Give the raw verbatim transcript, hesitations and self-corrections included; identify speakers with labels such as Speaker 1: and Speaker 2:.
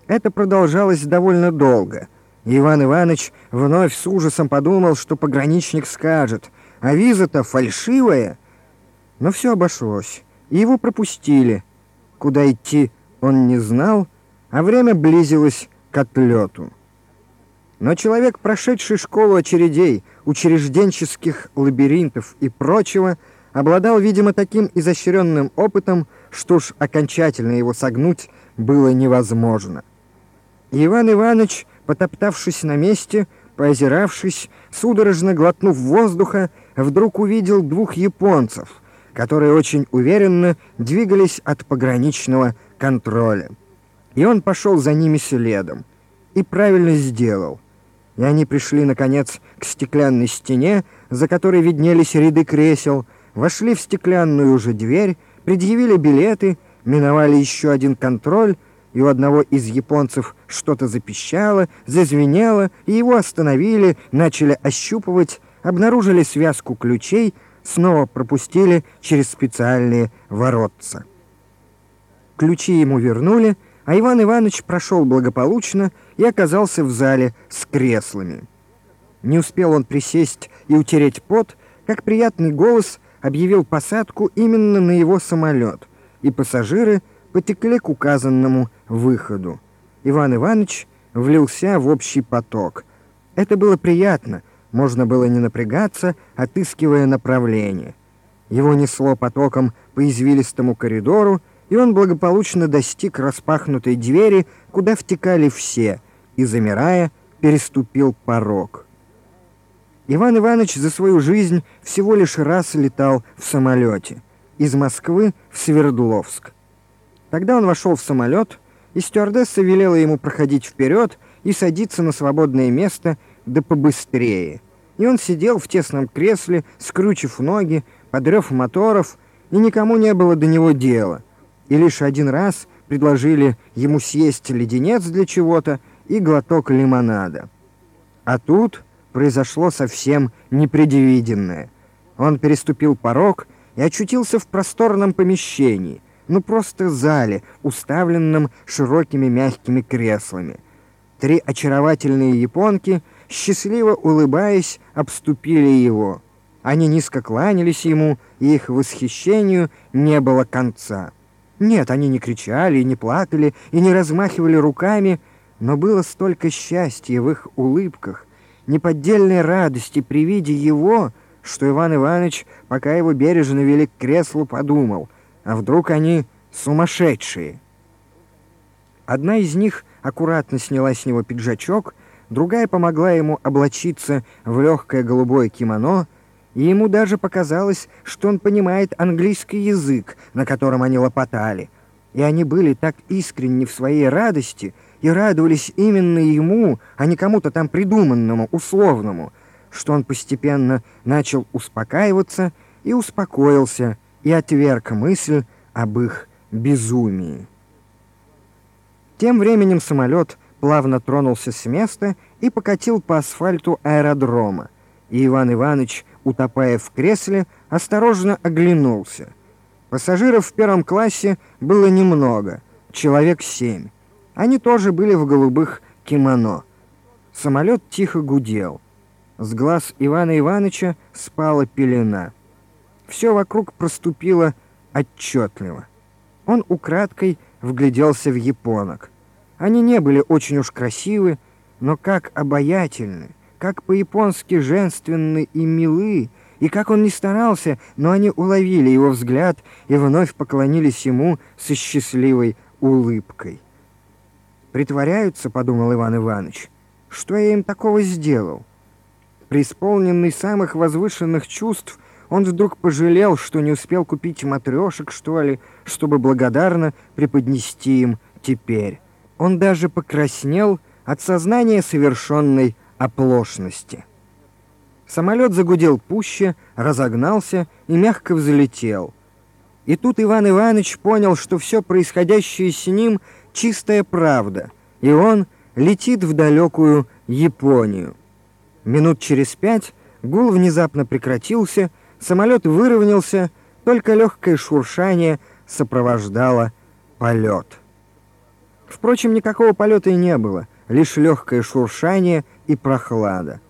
Speaker 1: Это продолжалось довольно долго. И Иван Иванович вновь с ужасом подумал, что пограничник скажет: «А виза-то фальшивая». Но все обошлось, и его пропустили. Куда идти он не знал, а время близилось к отлету. Но человек, прошедший школу очередей, учрежденческих лабиринтов и прочего, обладал, видимо, таким изощренным опытом, что уж окончательно его согнуть было невозможно. И Иван Иванович, потоптавшись на месте, поозиравшись, судорожно глотнув воздуха, вдруг увидел двух японцев, которые очень уверенно двигались от пограничного контроля. И он пошел за ними следом. И правильно сделал. И они пришли, наконец, к стеклянной стене, за которой виднелись ряды кресел, вошли в стеклянную же дверь, предъявили билеты, миновали еще один контроль, и у одного из японцев что-то запищало, зазвенело, и его остановили, начали ощупывать, обнаружили связку ключей, снова пропустили через специальные воротца. Ключи ему вернули, а Иван Иванович прошел благополучно и оказался в зале с креслами. Не успел он присесть и утереть пот, как приятный голос объявил посадку именно на его самолет, и пассажиры потекли к указанному выходу. Иван Иванович влился в общий поток. Это было приятно, можно было не напрягаться, отыскивая направление. Его несло потоком по извилистому коридору, и он благополучно достиг распахнутой двери, куда втекали все, и, замирая, переступил порог. Иван Иванович за свою жизнь всего лишь раз летал в самолете из Москвы в Свердловск. Тогда он вошел в самолет, и стюардесса велела ему проходить вперед и садиться на свободное место, да побыстрее. И он сидел в тесном кресле, скрючив ноги, под рев моторов, и никому не было до него дела. И лишь один раз предложили ему съесть леденец для чего-то и глоток лимонада. А тут произошло совсем непредвиденное. Он переступил порог и очутился в просторном помещении, ну просто зале, уставленном широкими мягкими креслами. Три очаровательные японки, счастливо улыбаясь, обступили его. Они низко кланялись ему, и их восхищению не было конца. Нет, они не кричали и не плакали, и не размахивали руками, но было столько счастья в их улыбках, неподдельной радости при виде его, что Иван Иванович, пока его бережно вели к креслу, подумал: а вдруг они сумасшедшие? Одна из них аккуратно сняла с него пиджачок, другая помогла ему облачиться в легкое голубое кимоно, и ему даже показалось, что он понимает английский язык, на котором они лопотали. И они были так искренни в своей радости и радовались именно ему, а не кому-то там придуманному, условному, что он постепенно начал успокаиваться и успокоился, и отверг мысль об их безумии. Тем временем самолет плавно тронулся с места и покатил по асфальту аэродрома, и Иван Иванович, утопая в кресле, осторожно оглянулся. Пассажиров в первом классе было немного, человек семь. Они тоже были в голубых кимоно. Самолет тихо гудел. С глаз Ивана Ивановича спала пелена. Все вокруг проступило отчетливо. Он украдкой вгляделся в японок. Они не были очень уж красивы, но как обаятельны, как по-японски женственны и милы, и как он ни старался, но они уловили его взгляд и вновь поклонились ему со счастливой улыбкой. «Притворяются, — подумал Иван Иванович, — что я им такого сделал?» Преисполненный самых возвышенных чувств, он вдруг пожалел, что не успел купить матрешек, что ли, чтобы благодарно преподнести им теперь. Он даже покраснел от сознания совершенной оплошности. Самолет загудел пуще, разогнался и мягко взлетел. И тут Иван Иванович понял, что все происходящее с ним — чистая правда, и он летит в далекую Японию. Минут через пять гул внезапно прекратился, самолет выровнялся, только легкое шуршание сопровождало полет. Впрочем, никакого полета и не было, лишь легкое шуршание и прохлада.